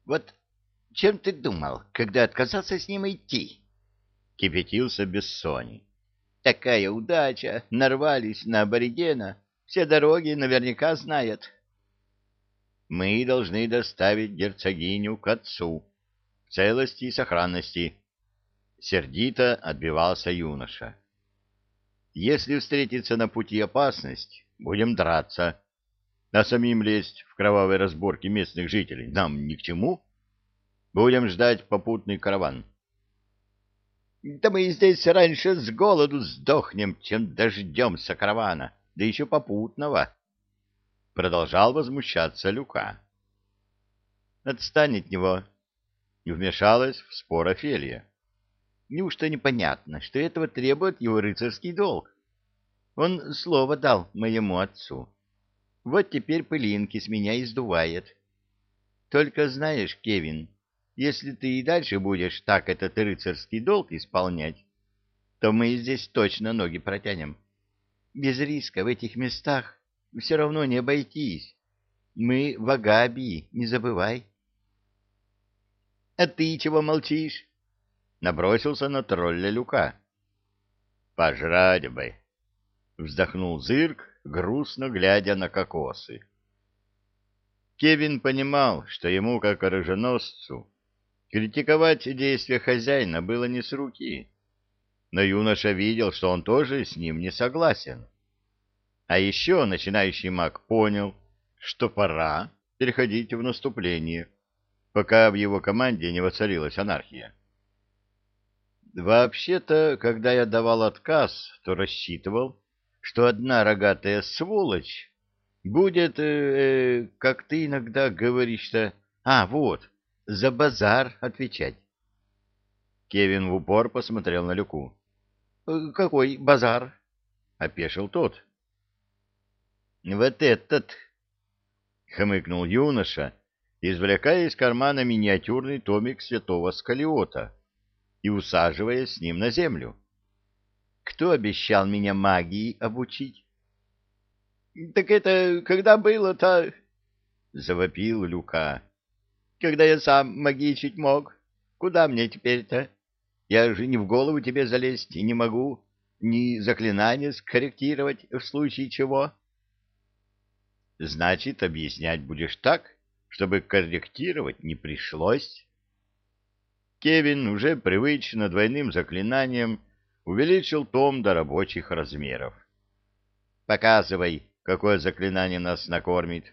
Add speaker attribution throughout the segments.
Speaker 1: Вот чем ты думал, когда отказался с ним идти? Кипятился Бессоний. Такая удача, нарвались на аборигена, все дороги наверняка знает. Мы должны доставить герцогиню к отцу в целости и сохранности. Сердито отбивался юноша. Если встретится на пути опасность, будем драться, а самим лезть в кровавые разборки местных жителей нам ни к чему. Будем ждать попутный караван. Да мы здесь раньше с голоду сдохнем, чем дождемся каравана, да еще попутного. Продолжал возмущаться Люка. Отстань от него. И вмешалась в спор Офелия. Неужто непонятно, что этого требует его рыцарский долг? Он слово дал моему отцу. Вот теперь пылинки с меня издувает. Только знаешь, Кевин, если ты и дальше будешь так этот рыцарский долг исполнять, то мы здесь точно ноги протянем. Без риска в этих местах все равно не обойтись. Мы в Агабии, не забывай. — А ты чего молчишь? — набросился на тролля Люка. — Пожрать бы! — вздохнул Зырк, грустно глядя на кокосы. Кевин понимал, что ему, как оруженосцу, критиковать действия хозяина было не с руки, но юноша видел, что он тоже с ним не согласен. А еще начинающий маг понял, что пора переходить в наступление, пока в его команде не воцарилась анархия. Вообще-то, когда я давал отказ, то рассчитывал, что одна рогатая сволочь будет, как ты иногда говоришь-то, вот, за базар отвечать. Кевин в упор посмотрел на Люку. Какой базар? — опешил тот. — Вот этот! — хмыкнул юноша, извлекая из кармана миниатюрный томик святого Скалиота и усаживаясь с ним на землю. — Кто обещал меня магии обучить? — Так это когда было-то? — завопил Люка. — Когда я сам магичить мог. Куда мне теперь-то? Я же ни в голову тебе залезть не могу, ни заклинания скорректировать в случае чего. — Значит, объяснять будешь так, чтобы корректировать не пришлось. Кевин уже привычно двойным заклинанием увеличил том до рабочих размеров. — Показывай, какое заклинание нас накормит.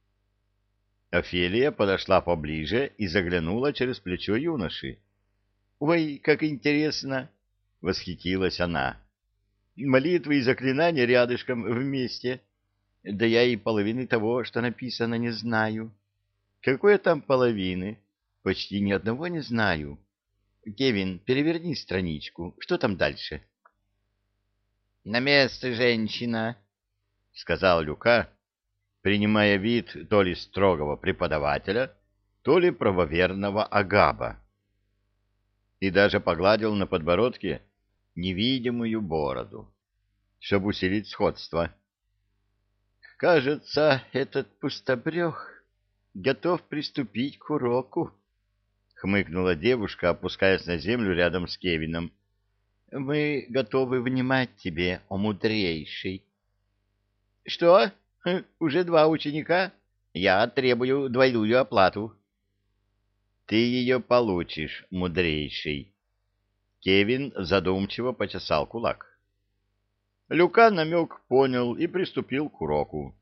Speaker 1: Офелия подошла поближе и заглянула через плечо юноши. — Ой, как интересно! — восхитилась она. — Молитвы и заклинания рядышком вместе. Да я и половины того, что написано, не знаю. Какой там половины? Почти ни одного не знаю. Кевин, переверни страничку. Что там дальше? — На место, женщина! — сказал Люка, принимая вид то ли строгого преподавателя, то ли правоверного агаба. И даже погладил на подбородке невидимую бороду, чтобы усилить сходство. «Кажется, этот пустобрех готов приступить к уроку», — хмыкнула девушка, опускаясь на землю рядом с Кевином. «Мы готовы внимать тебе, о мудрейший». «Что? Уже 2 ученика? Я требую двойную оплату». «Ты ее получишь, мудрейший». Кевин задумчиво почесал кулак. Люка намек понял и приступил к уроку.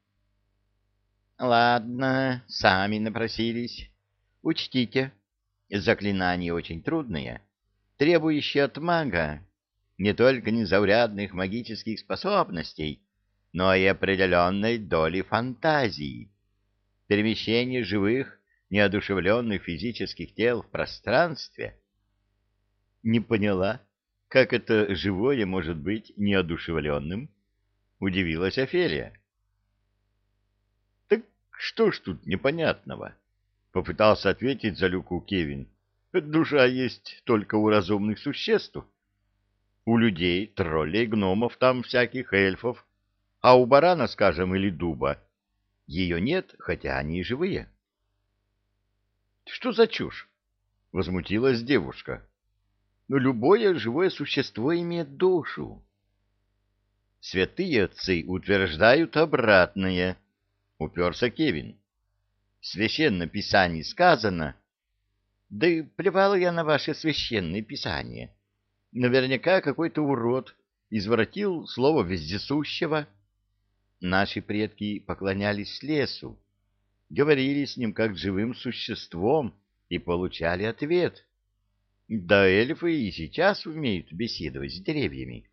Speaker 1: «Ладно, сами напросились. Учтите, заклинания очень трудные, требующие от мага не только незаурядных магических способностей, но и определенной доли фантазии. Перемещение живых, неодушевленных физических тел в пространстве». «Не поняла, как это живое может быть неодушевленным?» — удивилась Офелия. «Так что ж тут непонятного?» — попытался ответить за Люку Кевин. «Душа есть только у разумных существ. У людей, троллей, гномов, там всяких эльфов, а у барана, скажем, или дуба, ее нет, хотя они и живые». Что за чушь? Возмутилась девушка. Но любое живое существо имеет душу. Святые отцы утверждают обратное, уперся Кевин. В священном писании сказано... Да и плевал я на ваше священное писание. Наверняка какой-то урод извратил слово вездесущего. Наши предки поклонялись лесу, говорили с ним как с живым существом и получали ответ. Да эльфы и сейчас умеют беседовать с деревьями.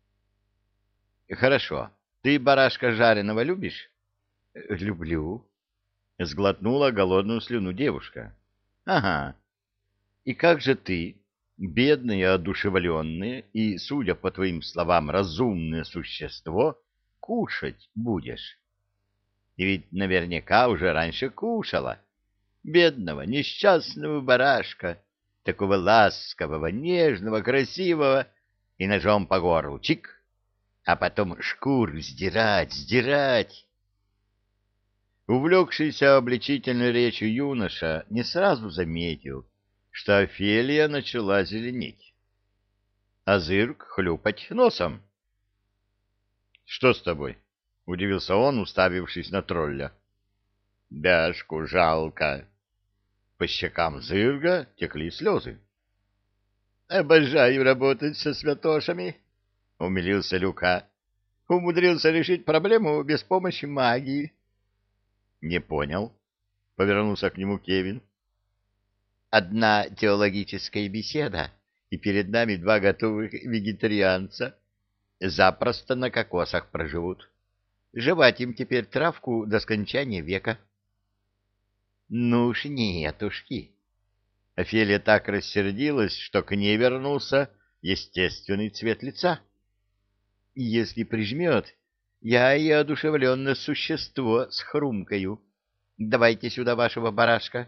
Speaker 1: Хорошо. Ты барашка жареного любишь? Люблю. Сглотнула голодную слюну девушка. Ага. И как же ты, бедное одушевленное и, судя по твоим словам, разумное существо, кушать будешь? Ты ведь наверняка уже раньше кушала. Бедного, несчастного барашка, такого ласкового, нежного, красивого, и ножом по горлу чик, а потом шкуру сдирать, сдирать. Увлекшийся обличительной речью юноша не сразу заметил, что Офелия начала зеленеть, а Зырк хлюпать носом. — Что с тобой? — удивился он, уставившись на тролля. — Бяшку жалко. По щекам Зырга текли слезы. — Обожаю работать со святошами, — умилился Люка. — Умудрился решить проблему без помощи магии. — Не понял, — повернулся к нему Кевин. Одна теологическая беседа, и перед нами два готовых вегетарианца. Запросто на кокосах проживут. Жевать им теперь травку до скончания века. Ну уж нетушки. Офелия так рассердилась, что к ней вернулся естественный цвет лица. Если прижмет, я и одушевленное существо схрумкаю. Давайте сюда вашего барашка.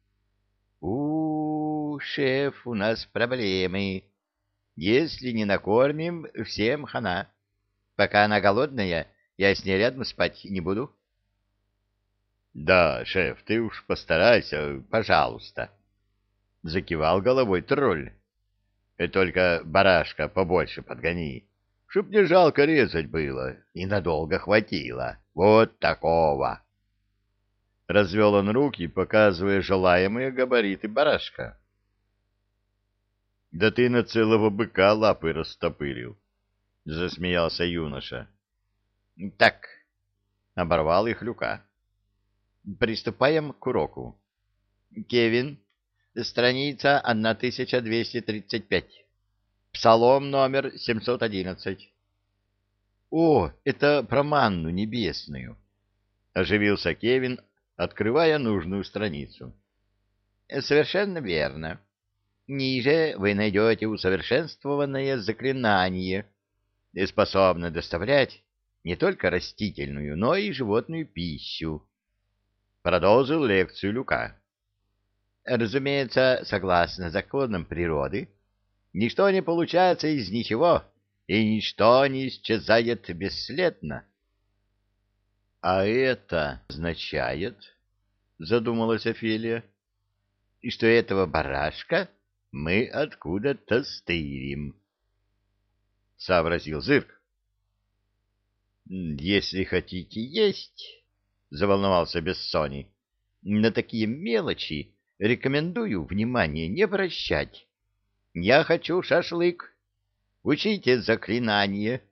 Speaker 1: Шеф, у нас проблемы. Если не накормим, всем хана. Пока она голодная, я с ней рядом спать не буду. Да, шеф, ты уж постарайся, пожалуйста. Закивал головой тролль. И только барашка побольше подгони, чтоб не жалко резать было и надолго хватило. Вот такого. Развел он руки, показывая желаемые габариты барашка. — Да ты на целого быка лапы растопырил, — засмеялся юноша. — Так, — оборвал их Люка. — Приступаем к уроку. Кевин, страница 1235, псалом номер 711. — О, это про манну небесную, — оживился Кевин, открывая нужную страницу. — Совершенно верно. Ниже вы найдете усовершенствованное заклинание, способное доставлять не только растительную, но и животную пищу. Продолжил лекцию Люка. Разумеется, согласно законам природы, ничто не получается из ничего, и ничто не исчезает бесследно. — А это означает, — задумалась Офелия, — что этого барашка мы откуда-то стырим, — сообразил Зырк. — Если хотите есть, — заволновался Бессоний, — на такие мелочи рекомендую внимания не обращать. Я хочу шашлык. Учите заклинание,